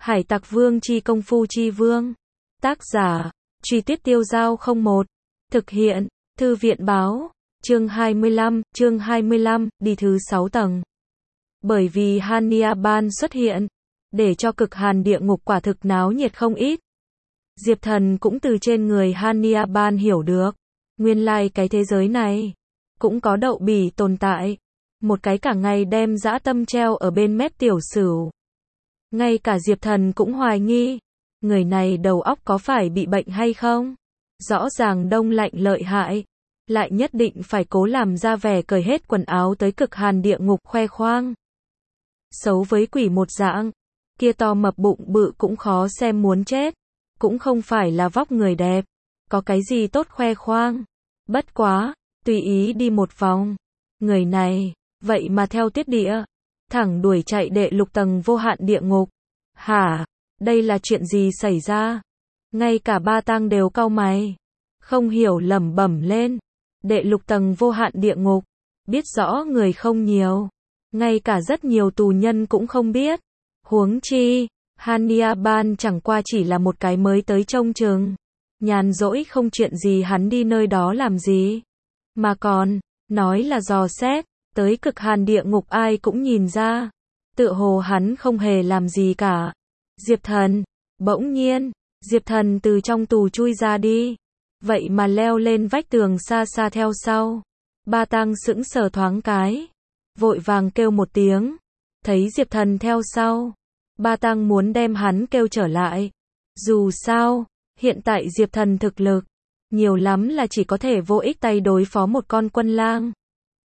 Hải Tặc Vương chi công phu chi vương. Tác giả, Truy Tuyết Tiêu Giao 01. Thực hiện, Thư viện báo. Chương 25, đi thứ 6 tầng. Bởi vì Hania Ban xuất hiện, để cho cực hàn địa ngục quả thực náo nhiệt không ít. Diệp Thần cũng từ trên người Hania Ban hiểu được, nguyên lai cái thế giới này cũng có đậu bỉ tồn tại, một cái cả ngày đem dã tâm treo ở bên mép tiểu sửu. Ngay cả Diệp Thần cũng hoài nghi, người này đầu óc có phải bị bệnh hay không? Rõ ràng đông lạnh lợi hại, lại nhất định phải cố làm ra vẻ cởi hết quần áo tới cực hàn địa ngục khoe khoang. Xấu với quỷ một dạng, kia to mập bụng bự cũng khó xem muốn chết, cũng không phải là vóc người đẹp, có cái gì tốt khoe khoang. Bất quá, tùy ý đi một vòng, người này, vậy mà theo tiết địa, thẳng đuổi chạy đệ lục tầng vô hạn địa ngục. Hả, đây là chuyện gì xảy ra? Ngay cả Ba Tang đều cau mày, không hiểu lẩm bẩm lên. Đệ lục tầng vô hạn địa ngục, biết rõ người không nhiều, ngay cả rất nhiều tù nhân cũng không biết. Huống chi, Hania Ban chẳng qua chỉ là một cái mới tới trông chừng, nhàn rỗi không chuyện gì hắn đi nơi đó làm gì, mà còn nói là dò xét tới cực hàn địa ngục, ai cũng nhìn ra, tựa hồ hắn không hề làm gì cả. Diệp Thần, bỗng nhiên, Diệp Thần từ trong tù chui ra đi, vậy mà leo lên vách tường xa xa theo sau. Ba Tang sững sờ thoáng cái, vội vàng kêu một tiếng, thấy Diệp Thần theo sau, Ba Tang muốn đem hắn kêu trở lại. Dù sao, hiện tại Diệp Thần thực lực, nhiều lắm là chỉ có thể vô ích tay đối phó một con quân lang.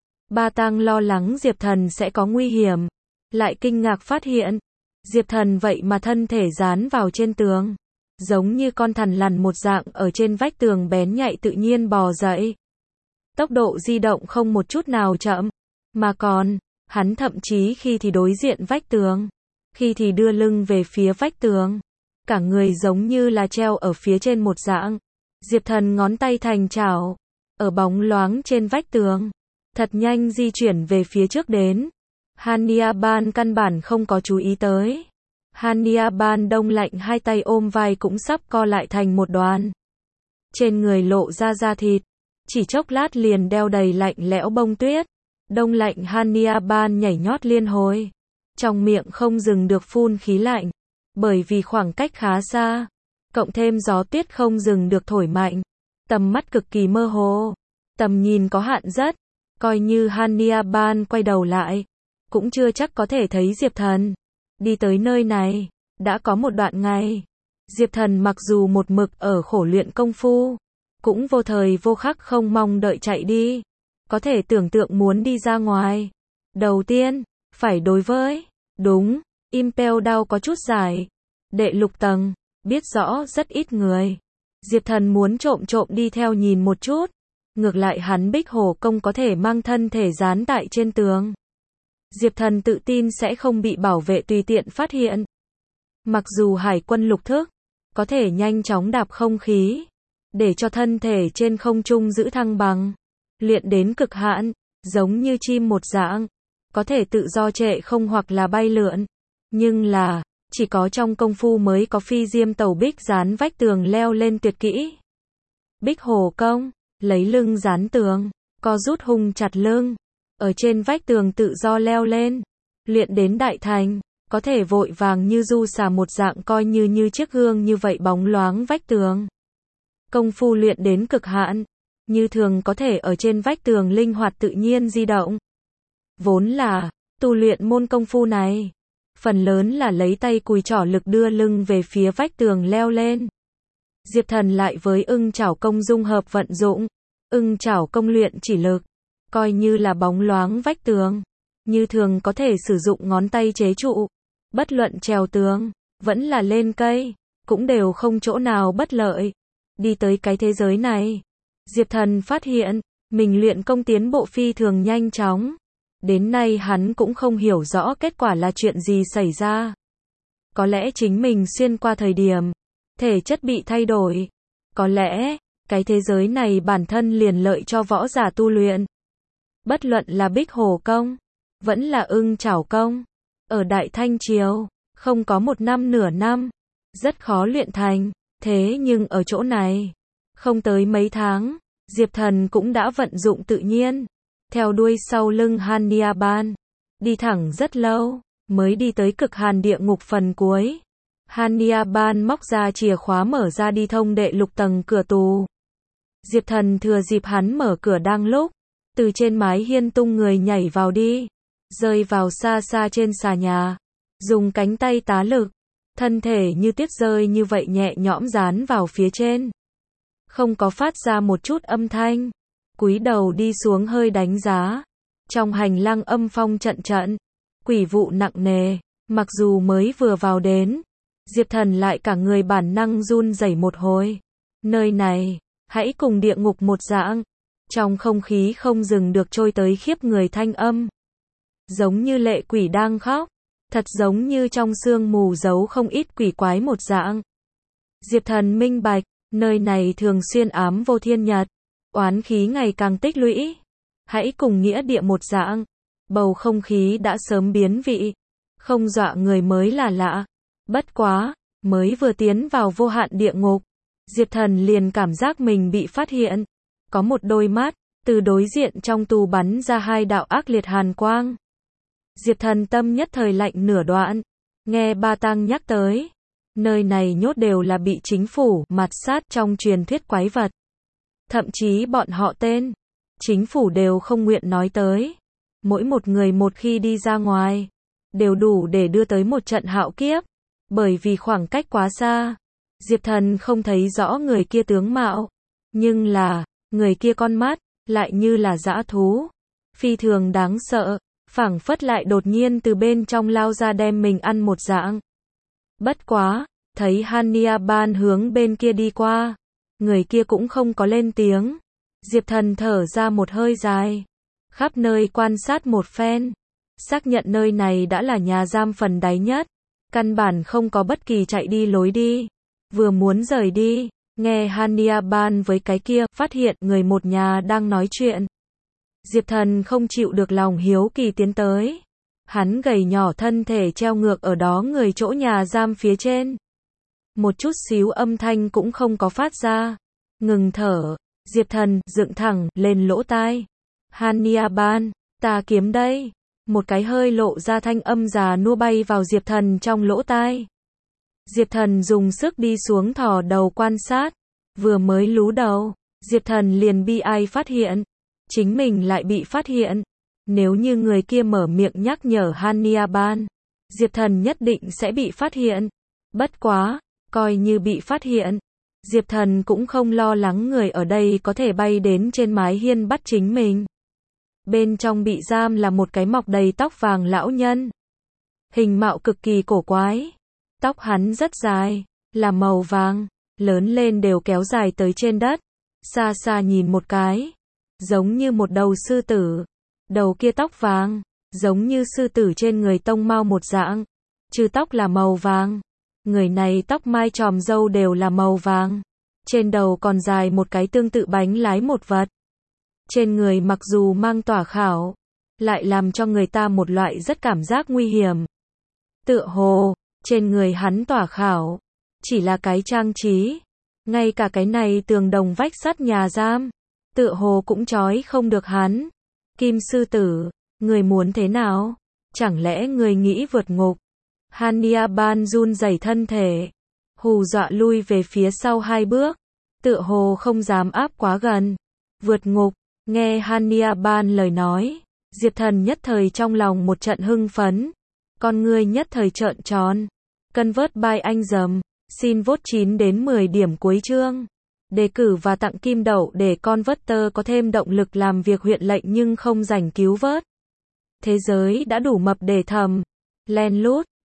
Ba Tang lo lắng Diệp Thần sẽ có nguy hiểm, lại kinh ngạc phát hiện, Diệp Thần vậy mà thân thể dán vào trên tường, giống như con thằn lằn một dạng ở trên vách tường bén nhạy tự nhiên bò dậy. Tốc độ di động không một chút nào chậm, mà còn, hắn thậm chí khi thì đối diện vách tường, khi thì đưa lưng về phía vách tường, cả người giống như là treo ở phía trên một dạng. Diệp Thần ngón tay thành chảo, ở bóng loáng trên vách tường, thật nhanh di chuyển về phía trước đến. Hania Ban căn bản không có chú ý tới. Hania Ban đông lạnh hai tay ôm vai cũng sắp co lại thành một đoàn. Trên người lộ ra da thịt, chỉ chốc lát liền đeo đầy lạnh lẽo bông tuyết. Đông lạnh Hania Ban nhảy nhót liên hồi, trong miệng không dừng được phun khí lạnh, bởi vì khoảng cách khá xa, cộng thêm gió tuyết không dừng được thổi mạnh, tầm mắt cực kỳ mơ hồ, tầm nhìn có hạn rất, coi như Hania Ban quay đầu lại, cũng chưa chắc có thể thấy Diệp Thần. Đi tới nơi này, đã có một đoạn ngày. Diệp Thần mặc dù một mực ở khổ luyện công phu, cũng vô thời vô khắc không mong đợi chạy đi. Có thể tưởng tượng muốn đi ra ngoài, đầu tiên, phải đối với, đúng, Impel Down có chút dài. Đệ lục tầng, biết rõ rất ít người. Diệp Thần muốn trộm đi theo nhìn một chút. Ngược lại hắn Bích Hổ Công có thể mang thân thể dán tại trên tường. Diệp Thần tự tin sẽ không bị bảo vệ tùy tiện phát hiện. Mặc dù hải quân lục thức, có thể nhanh chóng đạp không khí, để cho thân thể trên không trung giữ thăng bằng, luyện đến cực hạn, giống như chim một dạng, có thể tự do trệ không hoặc là bay lượn. Nhưng là, chỉ có trong công phu mới có phi diêm tàu bích dán vách tường leo lên tuyệt kỹ. Bích Hổ Công, lấy lưng dán tường, co rút hung chặt lưng, ở trên vách tường tự do leo lên, luyện đến đại thành, có thể vội vàng như du xà một dạng coi như chiếc gương như vậy bóng loáng vách tường. Công phu luyện đến cực hạn, như thường có thể ở trên vách tường linh hoạt tự nhiên di động. Vốn là, tu luyện môn công phu này, phần lớn là lấy tay cùi trỏ lực đưa lưng về phía vách tường leo lên. Diệp Thần lại với ưng chảo công dung hợp vận dụng, ưng chảo công luyện chỉ lực, coi như là bóng loáng vách tường, như thường có thể sử dụng ngón tay chế trụ, bất luận trèo tường, vẫn là lên cây, cũng đều không chỗ nào bất lợi. Đi tới cái thế giới này, Diệp Thần phát hiện, mình luyện công tiến bộ phi thường nhanh chóng. Đến nay hắn cũng không hiểu rõ kết quả là chuyện gì xảy ra. Có lẽ chính mình xuyên qua thời điểm, thể chất bị thay đổi. Có lẽ, cái thế giới này bản thân liền lợi cho võ giả tu luyện. Bất luận là Bích Hổ Công, vẫn là ưng chảo công. Ở Đại Thanh Triều, không có một năm nửa năm, rất khó luyện thành, thế nhưng ở chỗ này, không tới mấy tháng, Diệp Thần cũng đã vận dụng tự nhiên, theo đuôi sau lưng Hania Ban, đi thẳng rất lâu, mới đi tới cực hàn địa ngục phần cuối. Hania Ban móc ra chìa khóa mở ra đi thông đệ lục tầng cửa tù. Diệp Thần thừa dịp hắn mở cửa đang lúc, từ trên mái hiên tung người nhảy vào đi, rơi vào xa xa trên xà nhà, dùng cánh tay tá lực, thân thể như tuyết rơi như vậy nhẹ nhõm dán vào phía trên, không có phát ra một chút âm thanh, cúi đầu đi xuống hơi đánh giá, trong hành lang âm phong trận trận, quỷ vụ nặng nề, mặc dù mới vừa vào đến, Diệp Thần lại cả người bản năng run rẩy một hồi. Nơi này, hãy cùng địa ngục một dạng, trong không khí không dừng được trôi tới khiếp người thanh âm, giống như lệ quỷ đang khóc, thật giống như trong sương mù giấu không ít quỷ quái một dạng. Diệp Thần minh bạch, nơi này thường xuyên ám vô thiên nhật, oán khí ngày càng tích lũy, hãy cùng nghĩa địa một dạng, bầu không khí đã sớm biến vị, không dọa người mới là lạ. Bất quá, mới vừa tiến vào vô hạn địa ngục, Diệp Thần liền cảm giác mình bị phát hiện, có một đôi mắt, từ đối diện trong tù bắn ra hai đạo ác liệt hàn quang. Diệp Thần tâm nhất thời lạnh nửa đoạn, nghe Ba Tăng nhắc tới, nơi này nhốt đều là bị chính phủ mạt sát trong truyền thuyết quái vật. Thậm chí bọn họ tên, chính phủ đều không nguyện nói tới. Mỗi một người một khi đi ra ngoài, đều đủ để đưa tới một trận hạo kiếp, bởi vì khoảng cách quá xa. Diệp Thần không thấy rõ người kia tướng mạo, nhưng là, người kia con mắt, lại như là dã thú, phi thường đáng sợ, phảng phất lại đột nhiên từ bên trong lao ra đem mình ăn một dạng. Bất quá, thấy Hania Ban hướng bên kia đi qua, người kia cũng không có lên tiếng. Diệp Thần thở ra một hơi dài, khắp nơi quan sát một phen, xác nhận nơi này đã là nhà giam phần đáy nhất, căn bản không có bất kỳ chạy đi lối đi. Vừa muốn rời đi, nghe Hania Ban với cái kia, phát hiện người một nhà đang nói chuyện. Diệp Thần không chịu được lòng hiếu kỳ tiến tới. Hắn gầy nhỏ thân thể treo ngược ở đó người chỗ nhà giam phía trên. Một chút xíu âm thanh cũng không có phát ra. Ngừng thở, Diệp Thần dựng thẳng lên lỗ tai. Hania Ban, ta kiếm đây. Một cái hơi lộ ra thanh âm già nua bay vào Diệp Thần trong lỗ tai. Diệp Thần dùng sức đi xuống thò đầu quan sát. Vừa mới lú đầu, Diệp Thần liền bi ai phát hiện. Chính mình lại bị phát hiện. Nếu như người kia mở miệng nhắc nhở Hania Ban, Diệp Thần nhất định sẽ bị phát hiện. Bất quá, coi như bị phát hiện, Diệp Thần cũng không lo lắng người ở đây có thể bay đến trên mái hiên bắt chính mình. Bên trong bị giam là một cái mọc đầy tóc vàng lão nhân. Hình mạo cực kỳ cổ quái. Tóc hắn rất dài, là màu vàng, lớn lên đều kéo dài tới trên đất. Xa xa nhìn một cái, giống như một đầu sư tử. Đầu kia tóc vàng, giống như sư tử trên người tông mao một dạng. Trừ tóc là màu vàng, người này tóc mai tròm râu đều là màu vàng. Trên đầu còn dài một cái tương tự bánh lái một vật. Trên người mặc dù mang tỏa khảo, lại làm cho người ta một loại rất cảm giác nguy hiểm. Tựa hồ, trên người hắn tỏa khảo, chỉ là cái trang trí. Ngay cả cái này tường đồng vách sắt nhà giam, tựa hồ cũng trói không được hắn. Kim sư tử, người muốn thế nào? Chẳng lẽ người nghĩ vượt ngục? Hania Ban run rẩy thân thể, hù dọa lui về phía sau hai bước, tựa hồ không dám áp quá gần. Vượt ngục, nghe Hania Ban lời nói, Diệp Thần nhất thời trong lòng một trận hưng phấn, con ngươi nhất thời trợn tròn. Convert by anh dầm, xin vote 9 đến 10 điểm cuối chương. Đề cử và tặng kim đậu để Converter có thêm động lực làm việc huyện lệnh nhưng không rảnh cứu vớt. Thế giới đã đủ mập để thầm, len lút,